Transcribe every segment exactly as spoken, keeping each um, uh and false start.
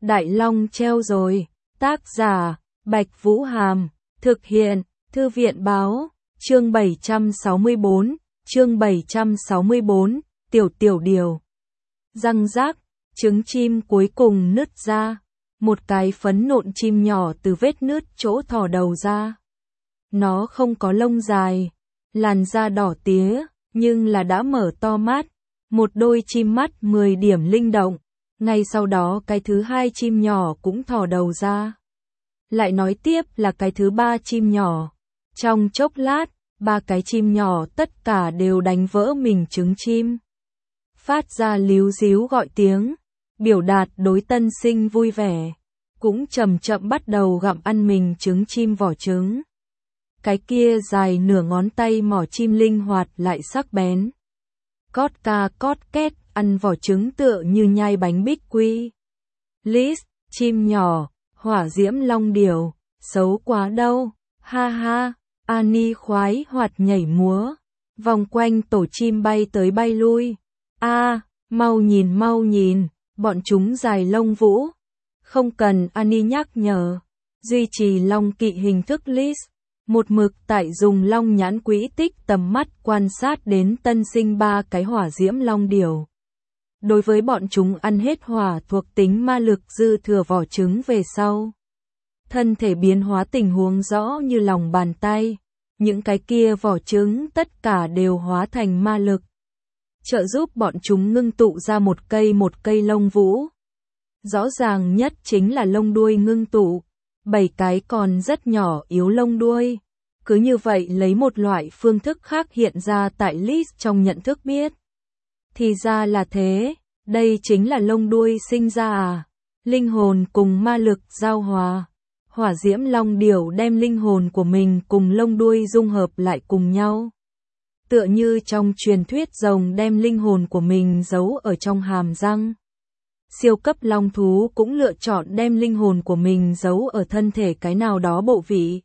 Đại Long treo rồi. Tác giả, Bạch Vũ Hàm. Thực hiện, Thư viện Báo. Chương bảy trăm sáu mươi bốn. Chương bảy trăm sáu mươi bốn. Tiểu tiểu điều. Răng rác, trứng chim cuối cùng nứt ra. Một cái phấn nộn chim nhỏ từ vết nứt chỗ thò đầu ra. Nó không có lông dài, làn da đỏ tía, nhưng là đã mở to mắt. Một đôi chim mắt mười điểm linh động. Ngay sau đó cái thứ hai chim nhỏ cũng thò đầu ra. Lại nói tiếp là cái thứ ba chim nhỏ. Trong chốc lát, ba cái chim nhỏ tất cả đều đánh vỡ mình trứng chim. Phát ra líu díu gọi tiếng, biểu đạt đối tân sinh vui vẻ. Cũng chậm chậm bắt đầu gặm ăn mình trứng chim vỏ trứng. Cái kia dài nửa ngón tay mỏ chim linh hoạt lại sắc bén. Cót ca cót két, ăn vỏ trứng tựa như nhai bánh bích quy. Liz, chim nhỏ, hỏa diễm long điểu, xấu quá đâu, ha ha. Annie khoái hoạt nhảy múa, vòng quanh tổ chim bay tới bay lui. A, à, mau nhìn mau nhìn, bọn chúng dài lông vũ. Không cần Annie nhắc nhở, duy trì long kỵ hình thức Liz. Một mực tại dùng long nhãn quỹ tích tầm mắt quan sát đến tân sinh ba cái hỏa diễm long điểu. Đối với bọn chúng ăn hết hỏa thuộc tính ma lực dư thừa vỏ trứng về sau. Thân thể biến hóa tình huống rõ như lòng bàn tay. Những cái kia vỏ trứng tất cả đều hóa thành ma lực. Trợ giúp bọn chúng ngưng tụ ra một cây một cây lông vũ. Rõ ràng nhất chính là lông đuôi ngưng tụ. Bảy cái còn rất nhỏ yếu lông đuôi. Cứ như vậy lấy một loại phương thức khác hiện ra tại Liz trong nhận thức biết. Thì ra là thế, đây chính là lông đuôi sinh ra à. Linh hồn cùng ma lực giao hòa. Hỏa diễm long điểu đem linh hồn của mình cùng lông đuôi dung hợp lại cùng nhau. Tựa như trong truyền thuyết rồng đem linh hồn của mình giấu ở trong hàm răng. Siêu cấp long thú cũng lựa chọn đem linh hồn của mình giấu ở thân thể cái nào đó bộ vị.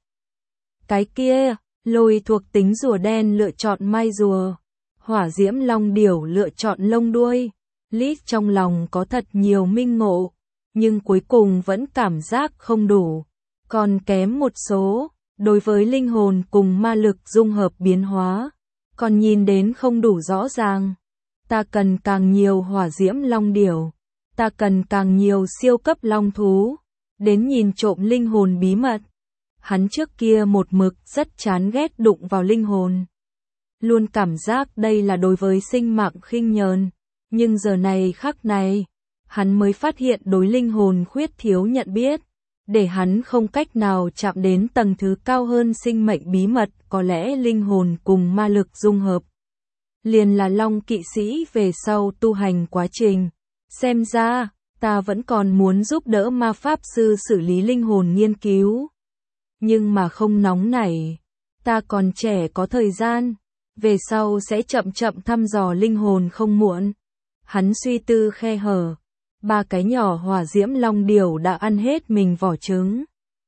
Cái kia, lôi thuộc tính rùa đen lựa chọn mai rùa. Hỏa diễm long điểu lựa chọn lông đuôi. Liz trong lòng có thật nhiều minh ngộ, nhưng cuối cùng vẫn cảm giác không đủ. Còn kém một số, đối với linh hồn cùng ma lực dung hợp biến hóa, còn nhìn đến không đủ rõ ràng. Ta cần càng nhiều hỏa diễm long điểu, ta cần càng nhiều siêu cấp long thú, đến nhìn trộm linh hồn bí mật. Hắn trước kia một mực rất chán ghét đụng vào linh hồn. Luôn cảm giác đây là đối với sinh mạng khinh nhờn, nhưng giờ này khắc này, hắn mới phát hiện đối linh hồn khuyết thiếu nhận biết. Để hắn không cách nào chạm đến tầng thứ cao hơn sinh mệnh bí mật, có lẽ linh hồn cùng ma lực dung hợp. Liền là long kỵ sĩ về sau tu hành quá trình. Xem ra, ta vẫn còn muốn giúp đỡ ma pháp sư xử lý linh hồn nghiên cứu. Nhưng mà không nóng nảy. Ta còn trẻ có thời gian. Về sau sẽ chậm chậm thăm dò linh hồn không muộn. Hắn suy tư khe hở. Ba cái nhỏ hỏa diễm long điểu đã ăn hết mình vỏ trứng.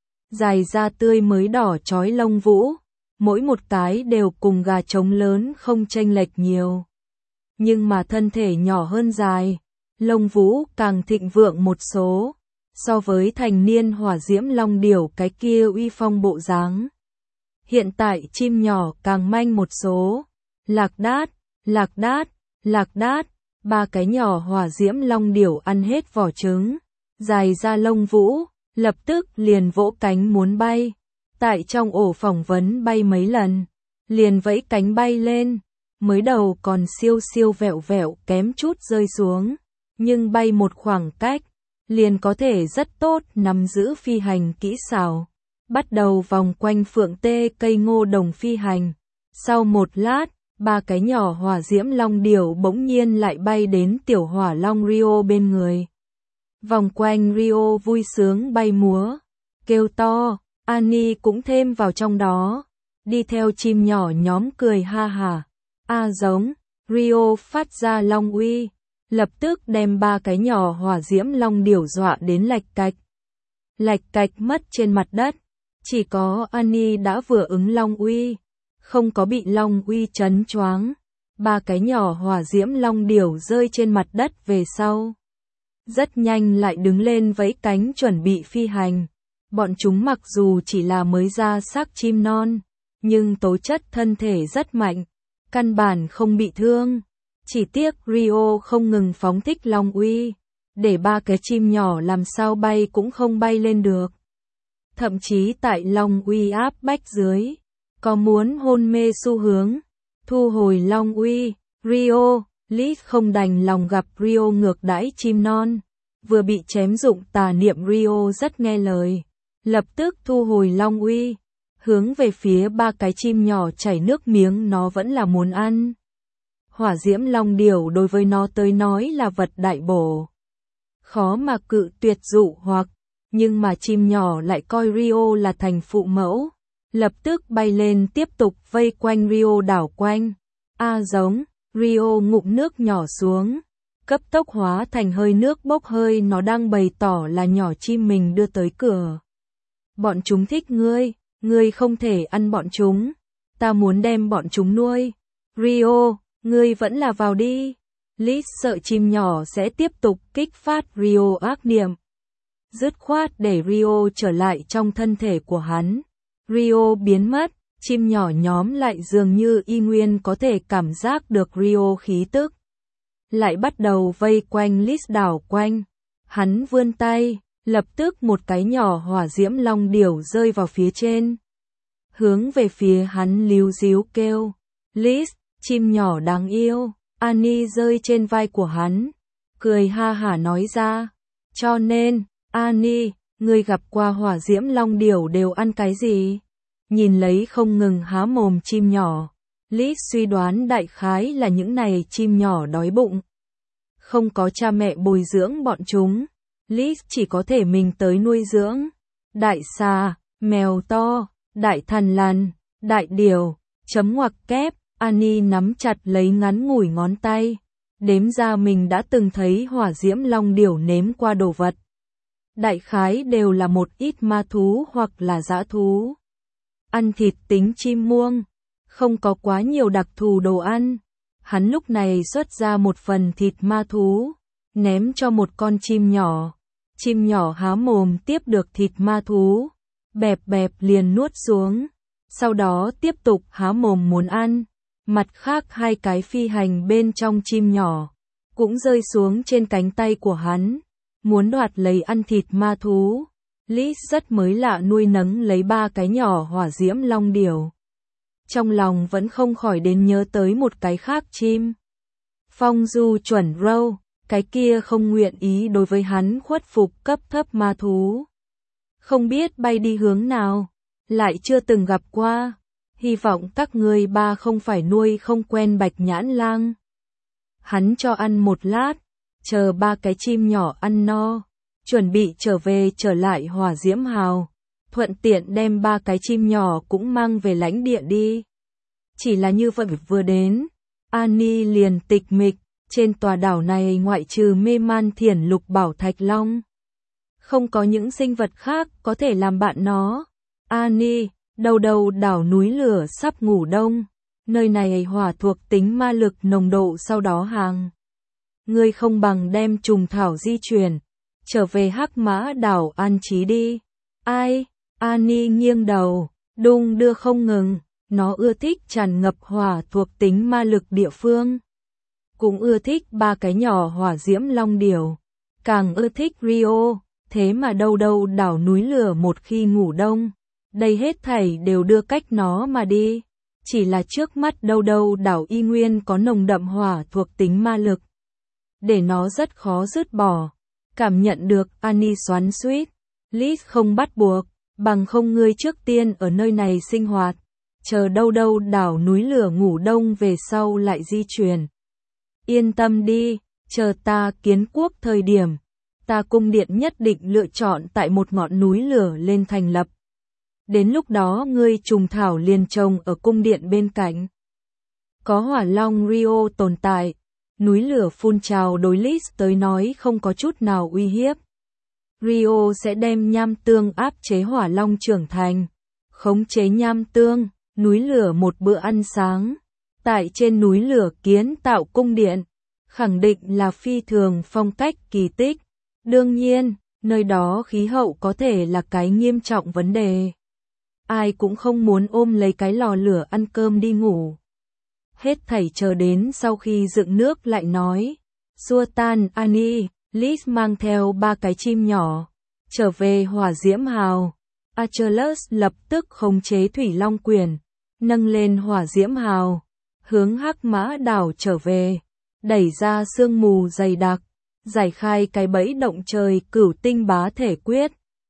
Dài da tươi mới đỏ chói lông vũ. Mỗi một cái đều cùng gà trống lớn không chênh lệch nhiều. Nhưng mà thân thể nhỏ hơn dài. Lông vũ càng thịnh vượng một số. So với thành niên hỏa diễm long điểu cái kia uy phong bộ dáng. Hiện tại chim nhỏ càng manh một số. Lạc đát, lạc đát, lạc đát. Ba cái nhỏ hỏa diễm long điểu ăn hết vỏ trứng, dài ra lông vũ, lập tức liền vỗ cánh muốn bay. Tại trong ổ phỏng vấn bay mấy lần, liền vẫy cánh bay lên, mới đầu còn siêu siêu vẹo vẹo kém chút rơi xuống, nhưng bay một khoảng cách, liền có thể rất tốt nắm giữ phi hành kỹ xảo. Bắt đầu vòng quanh phượng tê cây ngô đồng phi hành, sau một lát, ba cái nhỏ hỏa diễm long điểu bỗng nhiên lại bay đến tiểu hỏa long Rio bên người. Vòng quanh Rio vui sướng bay múa, kêu to, Annie cũng thêm vào trong đó, đi theo chim nhỏ nhóm cười ha hả. A giống, Rio phát ra long uy, lập tức đem ba cái nhỏ hỏa diễm long điểu dọa đến lạch cạch. Lạch cạch mất trên mặt đất, chỉ có Annie đã vừa ứng long uy. Không có bị long uy chấn choáng. Ba cái nhỏ hỏa diễm long điểu rơi trên mặt đất về sau. rất nhanh lại đứng lên vẫy cánh chuẩn bị phi hành. Bọn chúng mặc dù chỉ là mới ra xác chim non, nhưng tố chất thân thể rất mạnh, căn bản không bị thương. Chỉ tiếc Rio không ngừng phóng thích long uy, để ba cái chim nhỏ làm sao bay cũng không bay lên được. Thậm chí tại long uy áp bách dưới, có muốn hôn mê xu hướng. Thu hồi long uy, Rio, Liz không đành lòng gặp Rio ngược đãi chim non. Vừa bị chém dụng tà niệm Rio rất nghe lời, lập tức thu hồi long uy, hướng về phía ba cái chim nhỏ chảy nước miếng nó vẫn là muốn ăn. Hỏa diễm long điểu đối với nó tới nói là vật đại bổ, khó mà cự tuyệt dụ hoặc, nhưng mà chim nhỏ lại coi Rio là thành phụ mẫu, lập tức bay lên tiếp tục vây quanh Rio đảo quanh. A giống, Rio ngụm nước nhỏ xuống, cấp tốc hóa thành hơi nước bốc hơi, nó đang bày tỏ là nhỏ chim mình đưa tới cửa. Bọn chúng thích ngươi, ngươi không thể ăn bọn chúng, ta muốn đem bọn chúng nuôi. Rio, ngươi vẫn là vào đi. Liz sợ chim nhỏ sẽ tiếp tục kích phát Rio ác niệm, dứt khoát để Rio trở lại trong thân thể của hắn. Rio biến mất, chim nhỏ nhóm lại dường như y nguyên có thể cảm giác được Rio khí tức, lại bắt đầu vây quanh Liz đảo quanh. Hắn vươn tay, lập tức một cái nhỏ hỏa diễm long điểu rơi vào phía trên, hướng về phía hắn líu díu kêu. Liz, chim nhỏ đáng yêu. Annie rơi trên vai của hắn, cười ha hả nói ra. Cho nên, Annie, ngươi gặp qua hỏa diễm long điểu đều ăn cái gì? Nhìn lấy không ngừng há mồm chim nhỏ, Liz suy đoán đại khái là những này chim nhỏ đói bụng, không có cha mẹ bồi dưỡng bọn chúng, Liz chỉ có thể mình tới nuôi dưỡng. Đại xà, mèo to, đại thằn lằn, đại điểu, chấm ngoặc kép. Annie nắm chặt lấy ngắn ngủi ngón tay, đếm ra mình đã từng thấy hỏa diễm long điểu nếm qua đồ vật. Đại khái đều là một ít ma thú hoặc là dã thú. Ăn thịt tính chim muông, không có quá nhiều đặc thù đồ ăn. Hắn lúc này xuất ra một phần thịt ma thú, ném cho một con chim nhỏ. Chim nhỏ há mồm tiếp được thịt ma thú, bẹp bẹp liền nuốt xuống, sau đó tiếp tục há mồm muốn ăn. Mặt khác hai cái phi hành bên trong chim nhỏ cũng rơi xuống trên cánh tay của hắn, muốn đoạt lấy ăn thịt ma thú. Liz rất mới lạ nuôi nấng lấy ba cái nhỏ hỏa diễm long điểu, trong lòng vẫn không khỏi đến nhớ tới một cái khác chim. Phong du chuẩn râu, cái kia không nguyện ý đối với hắn khuất phục cấp thấp ma thú. Không biết bay đi hướng nào, lại chưa từng gặp qua. Hy vọng các ngươi ba không phải nuôi không quen bạch nhãn lang. Hắn cho ăn một lát, chờ ba cái chim nhỏ ăn no, chuẩn bị trở về trở lại hỏa diễm hào, thuận tiện đem ba cái chim nhỏ cũng mang về lãnh địa đi. Chỉ là như vậy vừa đến, Annie liền tịch mịch, trên tòa đảo này ngoại trừ mê man thiền lục bảo thạch long, không có những sinh vật khác có thể làm bạn nó. Annie, đầu đầu đảo núi lửa sắp ngủ đông, nơi này hỏa thuộc tính ma lực nồng độ sau đó hàng. Ngươi không bằng đem trùng thảo di chuyển, trở về hắc mã đảo an trí đi. Ai? Annie nghiêng đầu, đung đưa không ngừng, nó ưa thích tràn ngập hỏa thuộc tính ma lực địa phương. Cũng ưa thích ba cái nhỏ hỏa diễm long điểu, càng ưa thích Rio, thế mà đâu đâu đảo núi lửa một khi ngủ đông. Đây hết thảy đều đưa cách nó mà đi, chỉ là trước mắt đâu đâu đảo y nguyên có nồng đậm hỏa thuộc tính ma lực, để nó rất khó dứt bỏ. Cảm nhận được Annie xoắn xuýt, Liz không bắt buộc, bằng không ngươi trước tiên ở nơi này sinh hoạt, chờ đâu đâu đảo núi lửa ngủ đông về sau lại di chuyển. Yên tâm đi, chờ ta kiến quốc thời điểm, ta cung điện nhất định lựa chọn tại một ngọn núi lửa lên thành lập. Đến lúc đó ngươi trùng thảo liền trồng ở cung điện bên cạnh. Có hỏa long Rio tồn tại, núi lửa phun trào đối Liz tới nói không có chút nào uy hiếp. Rio sẽ đem nham tương áp chế hỏa long trưởng thành, khống chế nham tương, núi lửa một bữa ăn sáng. Tại trên núi lửa kiến tạo cung điện, khẳng định là phi thường phong cách kỳ tích. Đương nhiên, nơi đó khí hậu có thể là cái nghiêm trọng vấn đề. Ai cũng không muốn ôm lấy cái lò lửa ăn cơm đi ngủ. Hết thảy chờ đến sau khi dựng nước lại nói. Sultan Ani, Liz mang theo ba cái chim nhỏ, trở về hỏa diễm hào. Achilles lập tức khống chế thủy long quyền, nâng lên hỏa diễm hào, hướng Hắc Mã đảo trở về, đẩy ra sương mù dày đặc, giải khai cái bẫy động trời cửu tinh bá thể quyết.